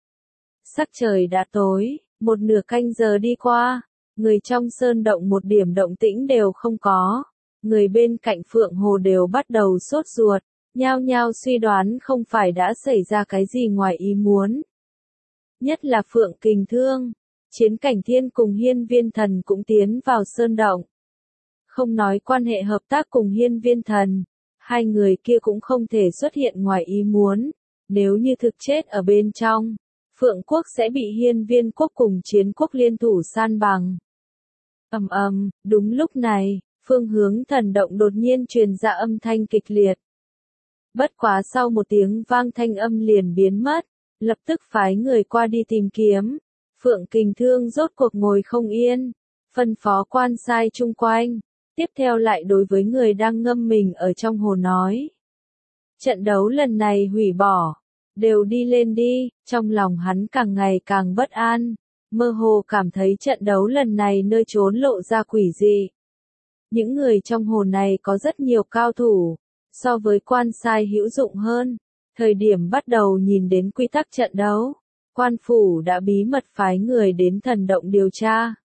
Sắc trời đã tối, một nửa canh giờ đi qua, người trong sơn động một điểm động tĩnh đều không có. Người bên cạnh Phượng Hồ đều bắt đầu sốt ruột, nhao nhao suy đoán không phải đã xảy ra cái gì ngoài ý muốn. Nhất là Phượng Kình Thương, Chiến Cảnh Thiên cùng Hiên Viên Thần cũng tiến vào sơn động. Không nói quan hệ hợp tác cùng Hiên Viên Thần, hai người kia cũng không thể xuất hiện ngoài ý muốn. Nếu như thực chết ở bên trong, Phượng Quốc sẽ bị Hiên Viên Quốc cùng Chiến Quốc liên thủ san bằng. Ầm ầm, đúng lúc này, phương hướng thần động đột nhiên truyền ra âm thanh kịch liệt. Bất quá sau một tiếng vang thanh âm liền biến mất, lập tức phái người qua đi tìm kiếm. Phượng Kình Thương rốt cuộc ngồi không yên, phân phó quan sai chung quanh, tiếp theo lại đối với người đang ngâm mình ở trong hồ nói. trận đấu lần này hủy bỏ, đều đi lên đi, trong lòng hắn càng ngày càng bất an, mơ hồ cảm thấy trận đấu lần này nơi trốn lộ ra quỷ dị. Những người trong hồ này có rất nhiều cao thủ, so với quan sai hữu dụng hơn. Thời điểm bắt đầu nhìn đến quy tắc trận đấu, quan phủ đã bí mật phái người đến thần động điều tra.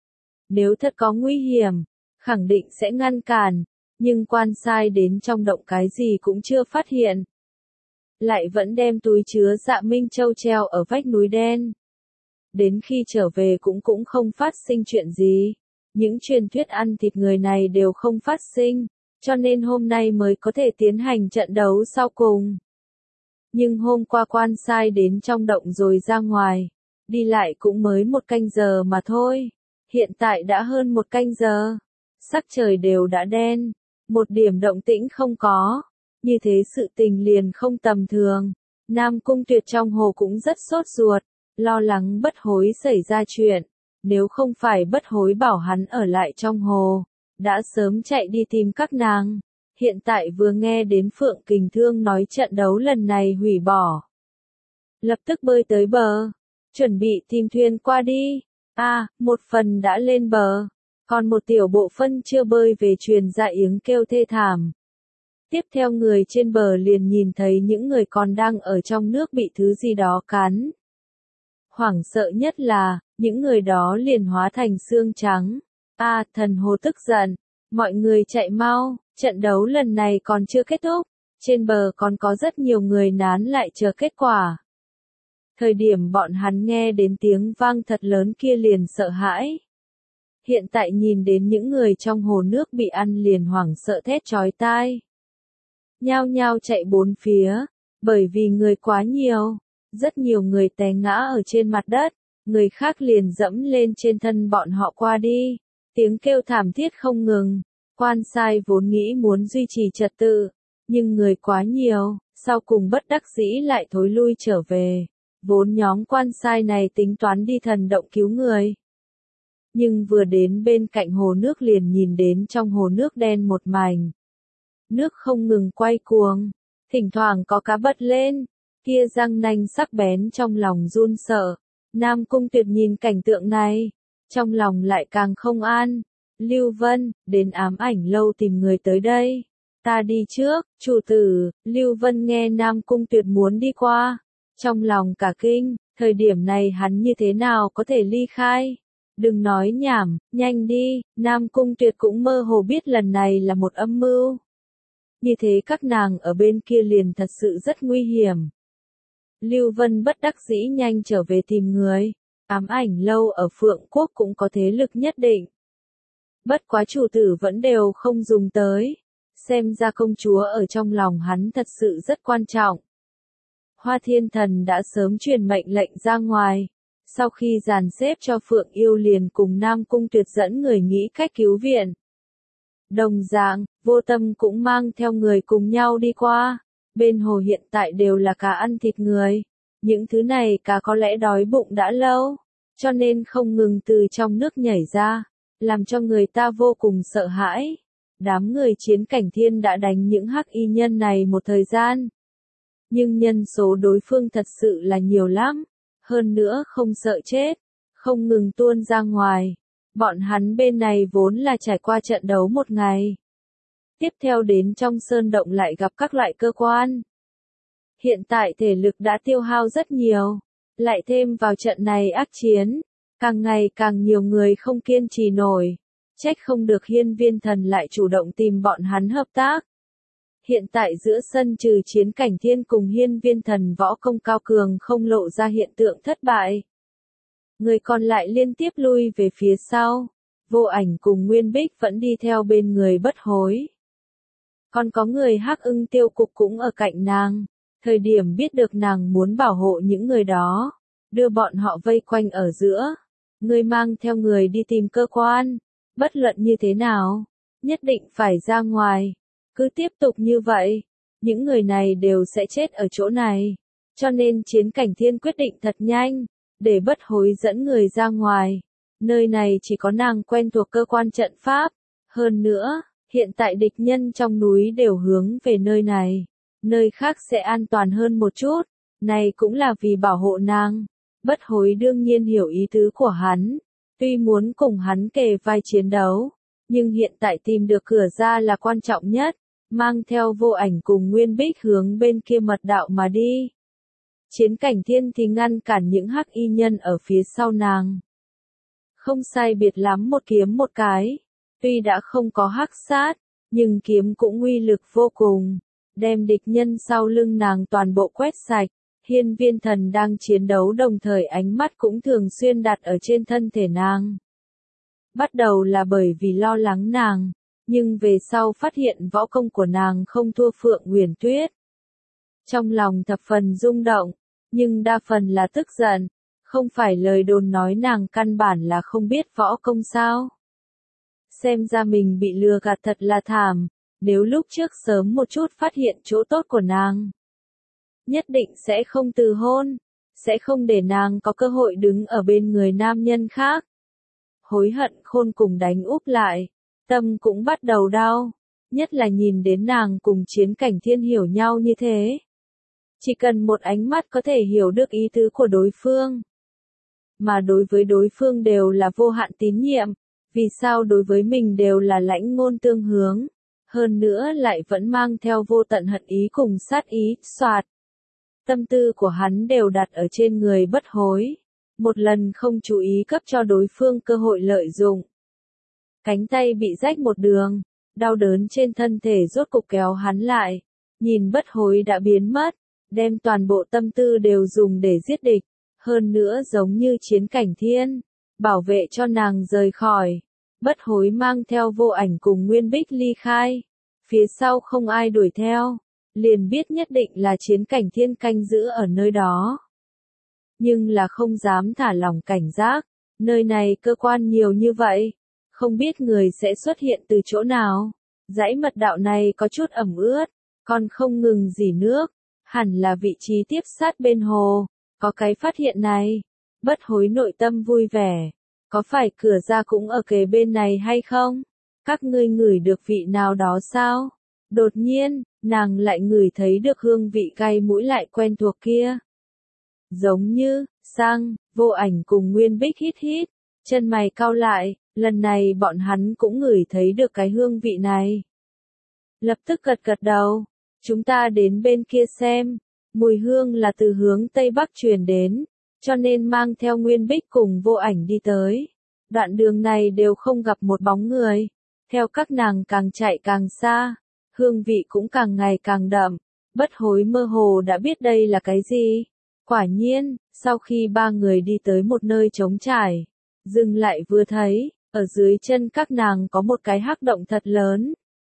Nếu thật có nguy hiểm, khẳng định sẽ ngăn cản, nhưng quan sai đến trong động cái gì cũng chưa phát hiện. Lại vẫn đem túi chứa Dạ Minh Châu treo ở vách núi đen. Đến khi trở về cũng cũng không phát sinh chuyện gì. Những truyền thuyết ăn thịt người này đều không phát sinh, cho nên hôm nay mới có thể tiến hành trận đấu sau cùng. Nhưng hôm qua quan sai đến trong động rồi ra ngoài, đi lại cũng mới một canh giờ mà thôi. Hiện tại đã hơn một canh giờ, sắc trời đều đã đen, một điểm động tĩnh không có, như thế sự tình liền không tầm thường. Nam Cung Tuyệt trong hồ cũng rất sốt ruột, lo lắng Bất Hối xảy ra chuyện, nếu không phải Bất Hối bảo hắn ở lại trong hồ, đã sớm chạy đi tìm các nàng. Hiện tại vừa nghe đến Phượng Kình Thương nói trận đấu lần này hủy bỏ, lập tức bơi tới bờ, chuẩn bị tìm thuyền qua đi. À, một phần đã lên bờ, còn một tiểu bộ phân chưa bơi về truyền ra tiếng kêu thê thảm. Tiếp theo người trên bờ liền nhìn thấy những người còn đang ở trong nước bị thứ gì đó cắn. Hoảng sợ nhất là, những người đó liền hóa thành xương trắng. À, thần hồ tức giận, mọi người chạy mau, trận đấu lần này còn chưa kết thúc, trên bờ còn có rất nhiều người nán lại chờ kết quả. Thời điểm bọn hắn nghe đến tiếng vang thật lớn kia liền sợ hãi. Hiện tại nhìn đến những người trong hồ nước bị ăn liền hoảng sợ thét chói tai. Nhao nhao chạy bốn phía, bởi vì người quá nhiều, rất nhiều người té ngã ở trên mặt đất, người khác liền dẫm lên trên thân bọn họ qua đi, tiếng kêu thảm thiết không ngừng. Quan sai vốn nghĩ muốn duy trì trật tự, nhưng người quá nhiều, sau cùng bất đắc dĩ lại thối lui trở về. Vốn nhóm quan sai này tính toán đi thần động cứu người. Nhưng vừa đến bên cạnh hồ nước liền nhìn đến trong hồ nước đen một mảnh. Nước không ngừng quay cuồng, thỉnh thoảng có cá bật lên, kia răng nanh sắc bén trong lòng run sợ. Nam Cung Tuyệt nhìn cảnh tượng này, trong lòng lại càng không an. Lưu Vân, đến ám ảnh lâu tìm người tới đây. Ta đi trước, chủ tử. Lưu Vân nghe Nam Cung Tuyệt muốn đi qua, trong lòng cả kinh, thời điểm này hắn như thế nào có thể ly khai. Đừng nói nhảm, nhanh đi. Nam Cung Tuyệt cũng mơ hồ biết lần này là một âm mưu. Như thế các nàng ở bên kia liền thật sự rất nguy hiểm. Lưu Vân bất đắc dĩ nhanh trở về tìm người. Ám ảnh lâu ở Phượng Quốc cũng có thế lực nhất định. Bất quá chủ tử vẫn đều không dùng tới. Xem ra công chúa ở trong lòng hắn thật sự rất quan trọng. Hoa Thiên Thần đã sớm truyền mệnh lệnh ra ngoài. Sau khi dàn xếp cho Phượng Yêu liền cùng Nam Cung Tuyệt dẫn người nghĩ cách cứu viện. Đồng dạng, Vô Tâm cũng mang theo người cùng nhau đi qua. Bên hồ hiện tại đều là cá ăn thịt người. Những thứ này cá có lẽ đói bụng đã lâu, cho nên không ngừng từ trong nước nhảy ra, làm cho người ta vô cùng sợ hãi. Đám người Chiến Cảnh Thiên đã đánh những hắc y nhân này một thời gian. Nhưng nhân số đối phương thật sự là nhiều lắm, hơn nữa không sợ chết, không ngừng tuôn ra ngoài. Bọn hắn bên này vốn là trải qua trận đấu một ngày. Tiếp theo đến trong sơn động lại gặp các loại cơ quan. Hiện tại thể lực đã tiêu hao rất nhiều, lại thêm vào trận này ác chiến, càng ngày càng nhiều người không kiên trì nổi. Trách không được Hiên Viên Thần lại chủ động tìm bọn hắn hợp tác. Hiện tại giữa sân trừ Chiến Cảnh Thiên cùng Hiên Viên Thần võ công cao cường không lộ ra hiện tượng thất bại. Người còn lại liên tiếp lui về phía sau. Vô Ảnh cùng Nguyên Bích vẫn đi theo bên người Bất Hối. Còn có người Hắc Ưng Tiêu Cục cũng ở cạnh nàng. Thời điểm biết được nàng muốn bảo hộ những người đó, đưa bọn họ vây quanh ở giữa. Người mang theo người đi tìm cơ quan. Bất luận như thế nào, nhất định phải ra ngoài. Cứ tiếp tục như vậy, những người này đều sẽ chết ở chỗ này. Cho nên Chiến Cảnh Thiên quyết định thật nhanh, để Bất Hối dẫn người ra ngoài. Nơi này chỉ có nàng quen thuộc cơ quan trận pháp. Hơn nữa, hiện tại địch nhân trong núi đều hướng về nơi này. nơi khác sẽ an toàn hơn một chút, này cũng là vì bảo hộ nàng. Bất hối đương nhiên hiểu ý tứ của hắn, tuy muốn cùng hắn kề vai chiến đấu, nhưng hiện tại tìm được cửa ra là quan trọng nhất, mang theo Vô Ảnh cùng Nguyên Bích hướng bên kia mật đạo mà đi. Chiến Cảnh Thiên thì ngăn cản những hắc y nhân ở phía sau nàng. Không sai biệt lắm một kiếm một cái, tuy đã không có hắc sát, nhưng kiếm cũng uy lực vô cùng, đem địch nhân sau lưng nàng toàn bộ quét sạch. Hiên Viên Thần đang chiến đấu đồng thời ánh mắt cũng thường xuyên đặt ở trên thân thể nàng. Bắt đầu là bởi vì lo lắng nàng, nhưng về sau phát hiện võ công của nàng không thua Phượng Huyền Tuyết. Trong lòng thập phần rung động, nhưng đa phần là tức giận, không phải lời đồn nói nàng căn bản là không biết võ công sao. Xem ra mình bị lừa gạt thật là thảm, nếu lúc trước sớm một chút phát hiện chỗ tốt của nàng. Nhất định sẽ không từ hôn, sẽ không để nàng có cơ hội đứng ở bên người nam nhân khác. Hối hận khôn cùng đánh úp lại, tâm cũng bắt đầu đau, nhất là nhìn đến nàng cùng Chiến Cảnh Thiên hiểu nhau như thế. Chỉ cần một ánh mắt có thể hiểu được ý tứ của đối phương. Mà đối với đối phương đều là vô hạn tín nhiệm, vì sao đối với mình đều là lãnh ngôn tương hướng, hơn nữa lại vẫn mang theo vô tận hận ý cùng sát ý, soạt. Tâm tư của hắn đều đặt ở trên người Bất Hối, một lần không chú ý cấp cho đối phương cơ hội lợi dụng. Cánh tay bị rách một đường, đau đớn trên thân thể rốt cục kéo hắn lại, nhìn Bất Hối đã biến mất, đem toàn bộ tâm tư đều dùng để giết địch, hơn nữa giống như Chiến Cảnh Thiên, bảo vệ cho nàng rời khỏi. Bất Hối mang theo Vô Ảnh cùng Nguyên Bích ly khai, phía sau không ai đuổi theo, liền biết nhất định là Chiến Cảnh Thiên canh giữ ở nơi đó. Nhưng là không dám thả lỏng cảnh giác, nơi này cơ quan nhiều như vậy, không biết người sẽ xuất hiện từ chỗ nào. Dãy mật đạo này có chút ẩm ướt, còn không ngừng dỉ nước, hẳn là vị trí tiếp sát bên hồ, có cái phát hiện này. Bất Hối nội tâm vui vẻ, có phải cửa ra cũng ở kề bên này hay không? Các ngươi ngửi được vị nào đó sao? Đột nhiên, nàng lại ngửi thấy được hương vị cay mũi lại quen thuộc kia. Giống như, sang, Vô Ảnh cùng Nguyên Bích hít hít, chân mày cau lại, lần này bọn hắn cũng ngửi thấy được cái hương vị này. Lập tức gật gật đầu, chúng ta đến bên kia xem, mùi hương là từ hướng Tây Bắc truyền đến, cho nên mang theo Nguyên Bích cùng Vô Ảnh đi tới. Đoạn đường này đều không gặp một bóng người, theo các nàng càng chạy càng xa, hương vị cũng càng ngày càng đậm. Bất Hối mơ hồ đã biết đây là cái gì. Quả nhiên, sau khi ba người đi tới một nơi trống trải, dừng lại vừa thấy, ở dưới chân các nàng có một cái hắc động thật lớn.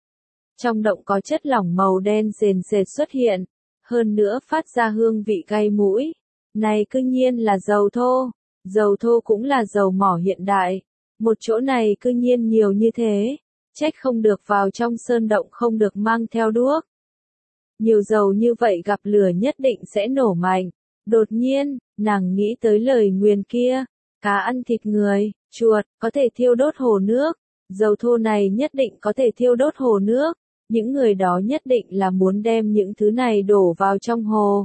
Trong động có chất lỏng màu đen sền sệt xuất hiện, hơn nữa phát ra hương vị cay mũi. Này cư nhiên là dầu thô, dầu thô cũng là dầu mỏ hiện đại, một chỗ này cư nhiên nhiều như thế, trách không được vào trong sơn động không được mang theo đuốc. Nhiều dầu như vậy gặp lửa nhất định sẽ nổ mạnh. Đột nhiên, nàng nghĩ tới lời nguyền kia, cá ăn thịt người, chuột, có thể thiêu đốt hồ nước, dầu thô này nhất định có thể thiêu đốt hồ nước, những người đó nhất định là muốn đem những thứ này đổ vào trong hồ.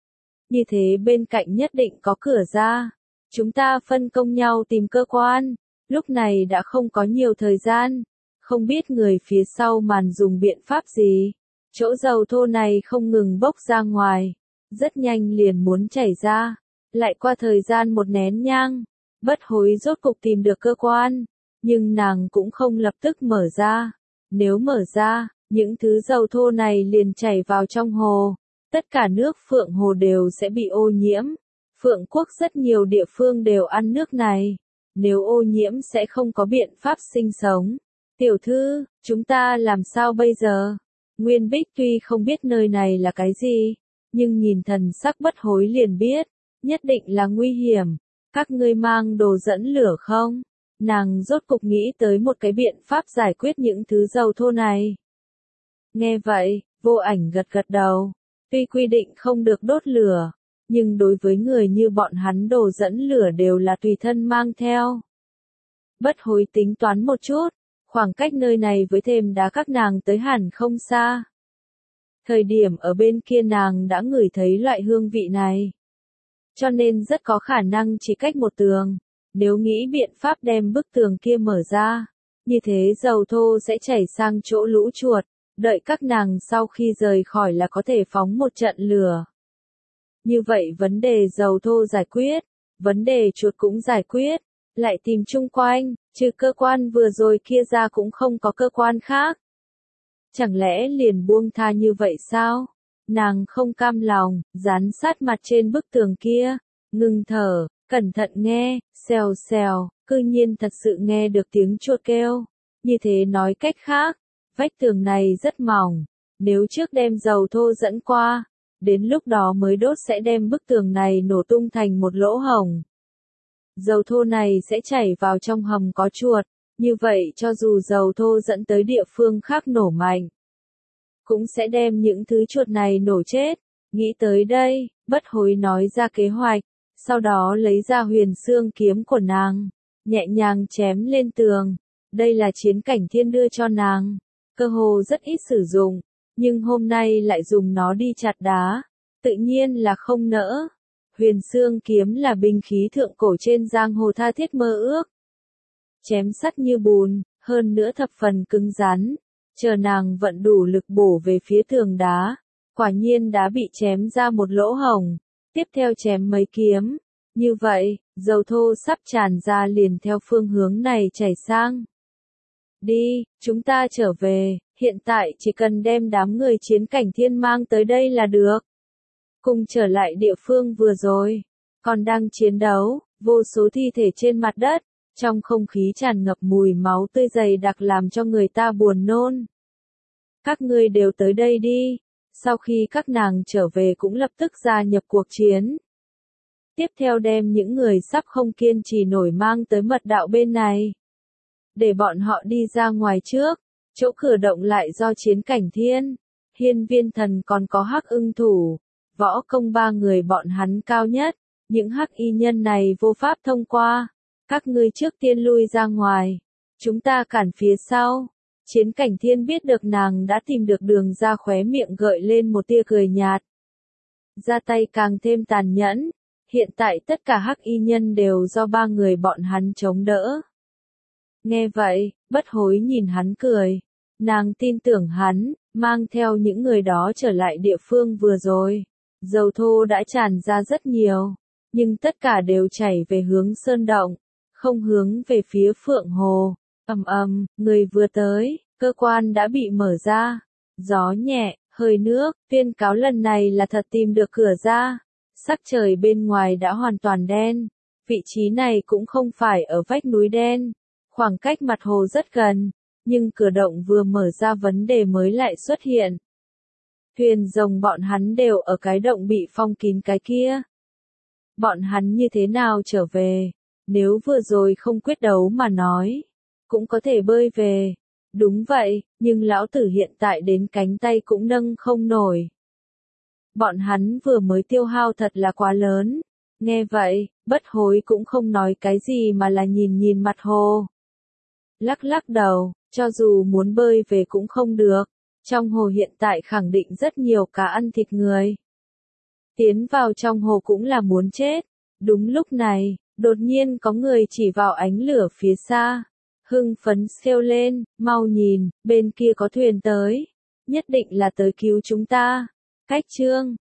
Như thế bên cạnh nhất định có cửa ra, chúng ta phân công nhau tìm cơ quan, lúc này đã không có nhiều thời gian, không biết người phía sau màn dùng biện pháp gì, chỗ dầu thô này không ngừng bốc ra ngoài. Rất nhanh liền muốn chảy ra, lại qua thời gian một nén nhang, Bất Hối rốt cục tìm được cơ quan, nhưng nàng cũng không lập tức mở ra. Nếu mở ra, những thứ dầu thô này liền chảy vào trong hồ, tất cả nước Phượng Hồ đều sẽ bị ô nhiễm. Phượng Quốc rất nhiều địa phương đều ăn nước này, nếu ô nhiễm sẽ không có biện pháp sinh sống. Tiểu thư, chúng ta làm sao bây giờ? Nguyên Bích tuy không biết nơi này là cái gì, nhưng nhìn thần sắc Bất Hối liền biết, nhất định là nguy hiểm. Các ngươi mang đồ dẫn lửa không? Nàng rốt cục nghĩ tới một cái biện pháp giải quyết những thứ dầu thô này. Nghe vậy, Vô Ảnh gật gật đầu. Tuy quy định không được đốt lửa, nhưng đối với người như bọn hắn đồ dẫn lửa đều là tùy thân mang theo. Bất Hối tính toán một chút, khoảng cách nơi này với thềm đá các nàng tới hẳn không xa. Thời điểm ở bên kia nàng đã ngửi thấy loại hương vị này. Cho nên rất có khả năng chỉ cách một tường. Nếu nghĩ biện pháp đem bức tường kia mở ra, như thế dầu thô sẽ chảy sang chỗ lũ chuột, đợi các nàng sau khi rời khỏi là có thể phóng một trận lửa. Như vậy vấn đề dầu thô giải quyết, vấn đề chuột cũng giải quyết, lại tìm chung quanh, trừ cơ quan vừa rồi kia ra cũng không có cơ quan khác. Chẳng lẽ liền buông tha như vậy sao? Nàng không cam lòng, dán sát mặt trên bức tường kia, ngừng thở, cẩn thận nghe, xèo xèo, cư nhiên thật sự nghe được tiếng chuột kêu. Như thế nói cách khác, vách tường này rất mỏng, nếu trước đem dầu thô dẫn qua, đến lúc đó mới đốt sẽ đem bức tường này nổ tung thành một lỗ hổng. Dầu thô này sẽ chảy vào trong hầm có chuột, như vậy cho dù dầu thô dẫn tới địa phương khác nổ mạnh, cũng sẽ đem những thứ chuột này nổ chết. Nghĩ tới đây, bất hối nói ra kế hoạch, sau đó lấy ra huyền xương kiếm của nàng, nhẹ nhàng chém lên tường. Đây là chiến cảnh thiên đưa cho nàng, cơ hồ rất ít sử dụng, nhưng hôm nay lại dùng nó đi chặt đá, tự nhiên là không nỡ. Huyền xương kiếm là binh khí thượng cổ trên giang hồ tha thiết mơ ước. Chém sắt như bùn, hơn nữa thập phần cứng rắn, chờ nàng vận đủ lực bổ về phía tường đá, quả nhiên đã bị chém ra một lỗ hổng, tiếp theo chém mấy kiếm. Như vậy, dầu thô sắp tràn ra liền theo phương hướng này chảy sang. Đi, chúng ta trở về, hiện tại chỉ cần đem đám người chiến cảnh thiên mang tới đây là được. Cùng trở lại địa phương vừa rồi, còn đang chiến đấu, vô số thi thể trên mặt đất, trong không khí tràn ngập mùi máu tươi dày đặc làm cho người ta buồn nôn. Các ngươi đều tới đây đi, sau khi các nàng trở về cũng lập tức gia nhập cuộc chiến. Tiếp theo đem những người sắp không kiên trì nổi mang tới mật đạo bên này. Để bọn họ đi ra ngoài trước, chỗ cửa động lại do chiến cảnh thiên, hiên viên thần còn có hắc ưng thủ, võ công ba người bọn hắn cao nhất, những hắc y nhân này vô pháp thông qua. Các ngươi trước tiên lui ra ngoài, chúng ta cản phía sau. Chiến cảnh thiên biết được nàng đã tìm được đường ra, khóe miệng gợi lên một tia cười nhạt. Ra tay càng thêm tàn nhẫn, hiện tại tất cả hắc y nhân đều do ba người bọn hắn chống đỡ. Nghe vậy, bất hối nhìn hắn cười, nàng tin tưởng hắn, mang theo những người đó trở lại địa phương vừa rồi. Dầu thô đã tràn ra rất nhiều, nhưng tất cả đều chảy về hướng sơn động, không hướng về phía Phượng Hồ. Ầm ầm, người vừa tới, cơ quan đã bị mở ra. Gió nhẹ, hơi nước, tuyên cáo lần này là thật tìm được cửa ra. Sắc trời bên ngoài đã hoàn toàn đen. Vị trí này cũng không phải ở vách núi đen, khoảng cách mặt hồ rất gần, nhưng cửa động vừa mở ra vấn đề mới lại xuất hiện. Thuyền rồng bọn hắn đều ở cái động bị phong kín cái kia. Bọn hắn như thế nào trở về? Nếu vừa rồi không quyết đấu mà nói, cũng có thể bơi về. Đúng vậy, nhưng lão tử hiện tại đến cánh tay cũng nâng không nổi. Bọn hắn vừa mới tiêu hao thật là quá lớn. Nghe vậy, bất hối cũng không nói cái gì mà là nhìn nhìn mặt hồ. Lắc lắc đầu, cho dù muốn bơi về cũng không được. Trong hồ hiện tại khẳng định rất nhiều cá ăn thịt người. Tiến vào trong hồ cũng là muốn chết. Đúng lúc này, đột nhiên có người chỉ vào ánh lửa phía xa. Hưng phấn kêu lên, mau nhìn, bên kia có thuyền tới. Nhất định là tới cứu chúng ta. Cách chương